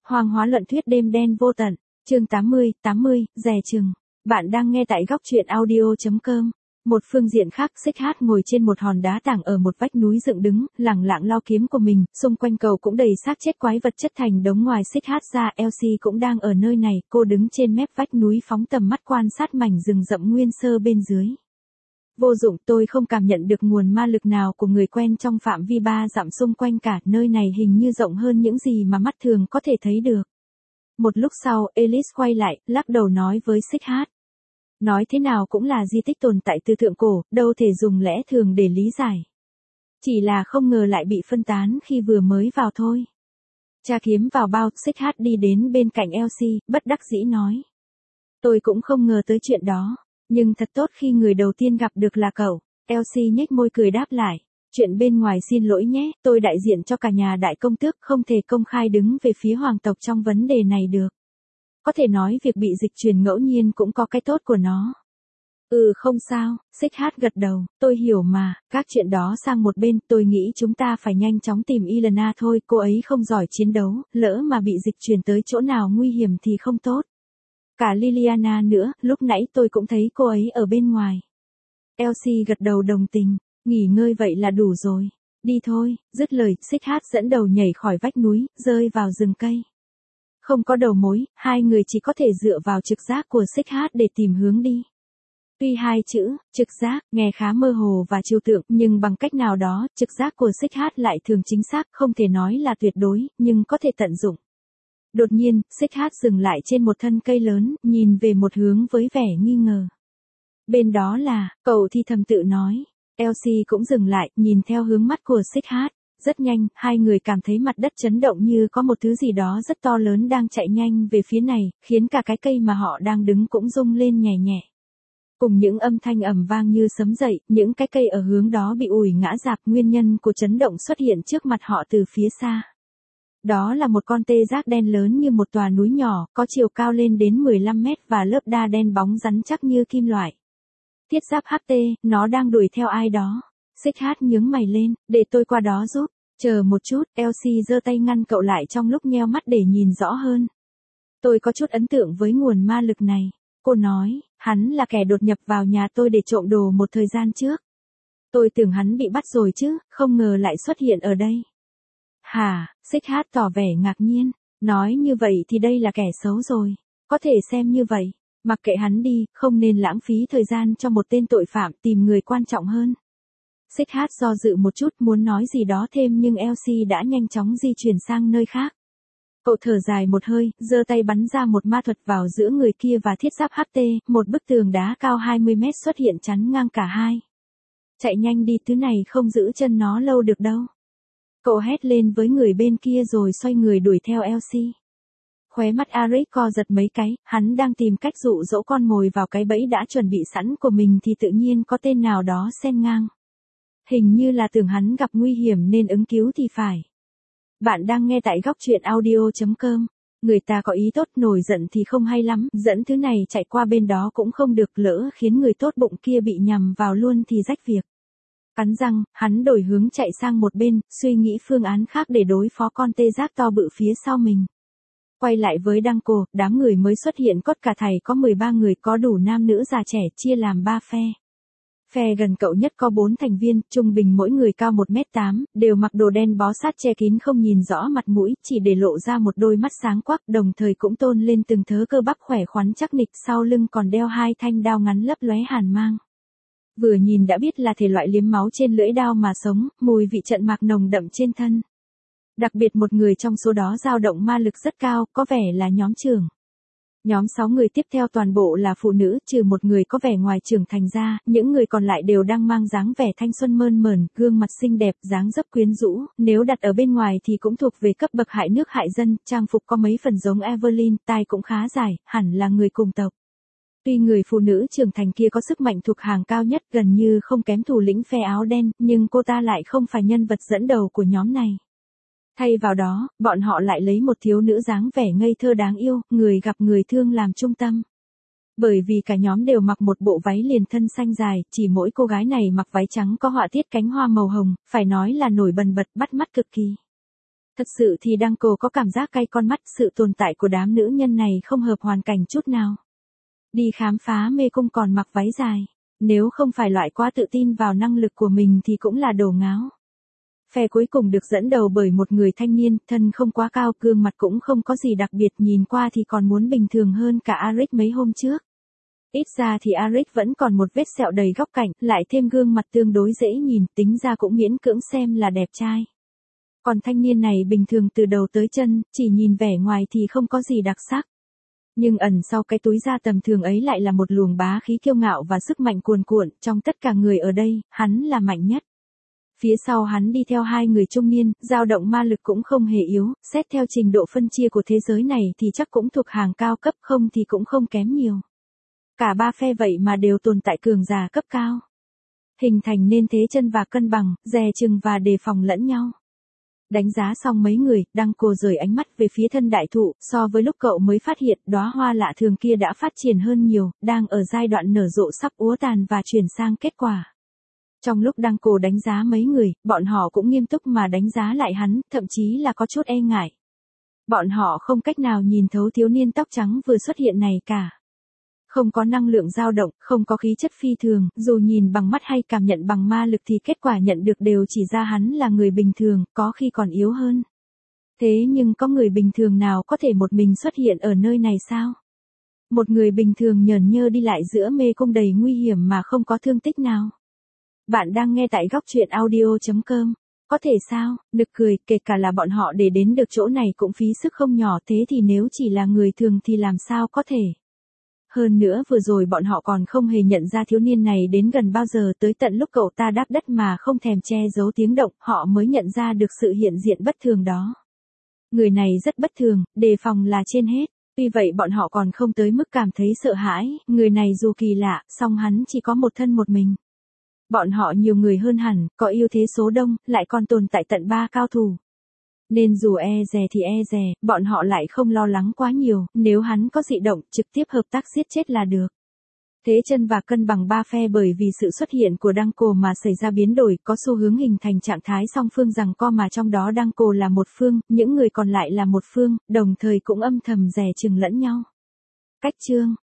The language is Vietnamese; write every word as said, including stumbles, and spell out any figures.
Hoang hóa luận thuyết đêm đen vô tận, chương tám mươi, tám mươi, dè chừng. Bạn đang nghe tại góc truyện audio.com. Một phương diện khác, Xích Hát ngồi trên một hòn đá tảng ở một vách núi dựng đứng, lẳng lặng lao kiếm của mình, xung quanh cầu cũng đầy xác chết quái vật chất thành đống. Ngoài Xích Hát ra, Elsie cũng đang ở nơi này, cô đứng trên mép vách núi phóng tầm mắt quan sát mảnh rừng rậm nguyên sơ bên dưới. Vô dụng, tôi không cảm nhận được nguồn ma lực nào của người quen trong phạm vi ba dặm xung quanh cả, nơi này hình như rộng hơn những gì mà mắt thường có thể thấy được. Một lúc sau, Alice quay lại, lắc đầu nói với Xích Hát. Nói thế nào cũng là di tích tồn tại từ thượng cổ, đâu thể dùng lẽ thường để lý giải. Chỉ là không ngờ lại bị phân tán khi vừa mới vào thôi. Tra kiếm vào bao, Xích Hát đi đến bên cạnh Elsie, bất đắc dĩ nói. Tôi cũng không ngờ tới chuyện đó. Nhưng thật tốt khi người đầu tiên gặp được là cậu. Elsie nhếch môi cười đáp lại. Chuyện bên ngoài xin lỗi nhé, tôi đại diện cho cả nhà đại công tước, không thể công khai đứng về phía hoàng tộc trong vấn đề này được. Có thể nói việc bị dịch truyền ngẫu nhiên cũng có cái tốt của nó. Ừ không sao, Xích Hát gật đầu, tôi hiểu mà, các chuyện đó sang một bên, tôi nghĩ chúng ta phải nhanh chóng tìm Ilana thôi, cô ấy không giỏi chiến đấu, lỡ mà bị dịch truyền tới chỗ nào nguy hiểm thì không tốt. Cả Liliana nữa, lúc nãy tôi cũng thấy cô ấy ở bên ngoài. Elsie gật đầu đồng tình, nghỉ ngơi vậy là đủ rồi. Đi thôi, dứt lời, Xích Hát dẫn đầu nhảy khỏi vách núi, rơi vào rừng cây. Không có đầu mối, hai người chỉ có thể dựa vào trực giác của Xích Hát để tìm hướng đi. Tuy hai chữ, trực giác, nghe khá mơ hồ và trừu tượng, nhưng bằng cách nào đó, trực giác của Xích Hát lại thường chính xác, không thể nói là tuyệt đối, nhưng có thể tận dụng. Đột nhiên, Xích Hát dừng lại trên một thân cây lớn, nhìn về một hướng với vẻ nghi ngờ. Bên đó là, cậu thì thầm tự nói. Elsie cũng dừng lại, nhìn theo hướng mắt của Xích Hát. Rất nhanh, hai người cảm thấy mặt đất chấn động như có một thứ gì đó rất to lớn đang chạy nhanh về phía này, khiến cả cái cây mà họ đang đứng cũng rung lên nhẹ nhẹ. Cùng những âm thanh ầm vang như sấm dậy, những cái cây ở hướng đó bị ủi ngã rạp, nguyên nhân của chấn động xuất hiện trước mặt họ từ phía xa. Đó là một con tê giác đen lớn như một tòa núi nhỏ, có chiều cao lên đến mười lăm mét và lớp da đen bóng rắn chắc như kim loại. Thiết giáp hát tê, nó đang đuổi theo ai đó. Xích Hát nhướng mày lên, để tôi qua đó giúp. Chờ một chút, Elsie giơ tay ngăn cậu lại trong lúc nheo mắt để nhìn rõ hơn. Tôi có chút ấn tượng với nguồn ma lực này. Cô nói, hắn là kẻ đột nhập vào nhà tôi để trộm đồ một thời gian trước. Tôi tưởng hắn bị bắt rồi chứ, không ngờ lại xuất hiện ở đây. Hả, Xích Hát tỏ vẻ ngạc nhiên, nói như vậy thì đây là kẻ xấu rồi, có thể xem như vậy, mặc kệ hắn đi, không nên lãng phí thời gian cho một tên tội phạm, tìm người quan trọng hơn. Xích Hát do dự một chút muốn nói gì đó thêm nhưng Elsie đã nhanh chóng di chuyển sang nơi khác. Cậu thở dài một hơi, giơ tay bắn ra một ma thuật vào giữa người kia và thiết giáp hát tê, một bức tường đá cao hai mươi mét xuất hiện chắn ngang cả hai. Chạy nhanh đi, thứ này không giữ chân nó lâu được đâu. Cậu hét lên với người bên kia rồi xoay người đuổi theo Elsie. Khóe mắt Arik co giật mấy cái, hắn đang tìm cách dụ dỗ con mồi vào cái bẫy đã chuẩn bị sẵn của mình thì tự nhiên có tên nào đó xen ngang. Hình như là tưởng hắn gặp nguy hiểm nên ứng cứu thì phải. Bạn đang nghe tại góc truyện audio.com. Người ta có ý tốt, nổi giận thì không hay lắm, dẫn thứ này chạy qua bên đó cũng không được, lỡ khiến người tốt bụng kia bị nhầm vào luôn thì rách việc. Cắn răng, hắn đổi hướng chạy sang một bên, suy nghĩ phương án khác để đối phó con tê giác to bự phía sau mình. Quay lại với Danko, đám người mới xuất hiện cốt cả thầy có mười ba người, có đủ nam nữ già trẻ, chia làm ba phe. Phe gần cậu nhất có bốn thành viên, trung bình mỗi người cao một mét tám, đều mặc đồ đen bó sát che kín không nhìn rõ mặt mũi, chỉ để lộ ra một đôi mắt sáng quắc, đồng thời cũng tôn lên từng thớ cơ bắp khỏe khoắn chắc nịch, sau lưng còn đeo hai thanh đao ngắn lấp lóe hàn mang. Vừa nhìn đã biết là thể loại liếm máu trên lưỡi đao mà sống, mùi vị trận mạc nồng đậm trên thân. Đặc biệt một người trong số đó dao động ma lực rất cao, có vẻ là nhóm trưởng. Nhóm sáu người tiếp theo toàn bộ là phụ nữ, trừ một người có vẻ ngoài trưởng thành ra, những người còn lại đều đang mang dáng vẻ thanh xuân mơn mởn, gương mặt xinh đẹp, dáng dấp quyến rũ, nếu đặt ở bên ngoài thì cũng thuộc về cấp bậc hại nước hại dân, trang phục có mấy phần giống Evelyn, tai cũng khá dài, hẳn là người cùng tộc. Tuy người phụ nữ trưởng thành kia có sức mạnh thuộc hàng cao nhất, gần như không kém thủ lĩnh phe áo đen, nhưng cô ta lại không phải nhân vật dẫn đầu của nhóm này. Thay vào đó, bọn họ lại lấy một thiếu nữ dáng vẻ ngây thơ đáng yêu, người gặp người thương làm trung tâm. Bởi vì cả nhóm đều mặc một bộ váy liền thân xanh dài, chỉ mỗi cô gái này mặc váy trắng có họa tiết cánh hoa màu hồng, phải nói là nổi bần bật, bắt mắt cực kỳ. Thật sự thì Đăng Cổ có cảm giác cay con mắt, sự tồn tại của đám nữ nhân này không hợp hoàn cảnh chút nào. Đi khám phá mê cung còn mặc váy dài, nếu không phải loại quá tự tin vào năng lực của mình thì cũng là đồ ngáo. Phe cuối cùng được dẫn đầu bởi một người thanh niên, thân không quá cao, gương mặt cũng không có gì đặc biệt, nhìn qua thì còn muốn bình thường hơn cả Arik mấy hôm trước. Ít ra thì Arik vẫn còn một vết sẹo đầy góc cạnh, lại thêm gương mặt tương đối dễ nhìn, tính ra cũng miễn cưỡng xem là đẹp trai. Còn thanh niên này bình thường từ đầu tới chân, chỉ nhìn vẻ ngoài thì không có gì đặc sắc. Nhưng ẩn sau cái túi da tầm thường ấy lại là một luồng bá khí kiêu ngạo và sức mạnh cuồn cuộn, trong tất cả người ở đây, hắn là mạnh nhất. Phía sau hắn đi theo hai người trung niên, dao động ma lực cũng không hề yếu, xét theo trình độ phân chia của thế giới này thì chắc cũng thuộc hàng cao cấp, không thì cũng không kém nhiều. Cả ba phe vậy mà đều tồn tại cường giả cấp cao. Hình thành nên thế chân và cân bằng, dè chừng và đề phòng lẫn nhau. Đánh giá xong mấy người, Đăng Cổ rời ánh mắt về phía thân đại thụ, so với lúc cậu mới phát hiện đóa hoa lạ thường kia đã phát triển hơn nhiều, đang ở giai đoạn nở rộ sắp úa tàn và chuyển sang kết quả. Trong lúc Đăng Cổ đánh giá mấy người, bọn họ cũng nghiêm túc mà đánh giá lại hắn, thậm chí là có chút e ngại. Bọn họ không cách nào nhìn thấu thiếu niên tóc trắng vừa xuất hiện này cả. Không có năng lượng dao động, không có khí chất phi thường, dù nhìn bằng mắt hay cảm nhận bằng ma lực thì kết quả nhận được đều chỉ ra hắn là người bình thường, có khi còn yếu hơn. Thế nhưng có người bình thường nào có thể một mình xuất hiện ở nơi này sao? Một người bình thường nhởn nhơ đi lại giữa mê cung đầy nguy hiểm mà không có thương tích nào. Bạn đang nghe tại góc truyện audio chấm com. Có thể sao, nực cười, kể cả là bọn họ để đến được chỗ này cũng phí sức không nhỏ, thế thì nếu chỉ là người thường thì làm sao có thể. Hơn nữa vừa rồi bọn họ còn không hề nhận ra thiếu niên này đến gần bao giờ, tới tận lúc cậu ta đáp đất mà không thèm che giấu tiếng động, họ mới nhận ra được sự hiện diện bất thường đó. Người này rất bất thường, đề phòng là trên hết. Tuy vậy bọn họ còn không tới mức cảm thấy sợ hãi, người này dù kỳ lạ, song hắn chỉ có một thân một mình. Bọn họ nhiều người hơn hẳn, có ưu thế số đông, lại còn tồn tại tận ba cao thủ. Nên dù e dè thì e dè, bọn họ lại không lo lắng quá nhiều, nếu hắn có dị động, trực tiếp hợp tác giết chết là được. Thế chân và cân bằng ba phe bởi vì sự xuất hiện của Đăng Cổ mà xảy ra biến đổi, có xu hướng hình thành trạng thái song phương giằng co mà trong đó Đăng Cổ là một phương, những người còn lại là một phương, đồng thời cũng âm thầm dè chừng lẫn nhau. Cách chương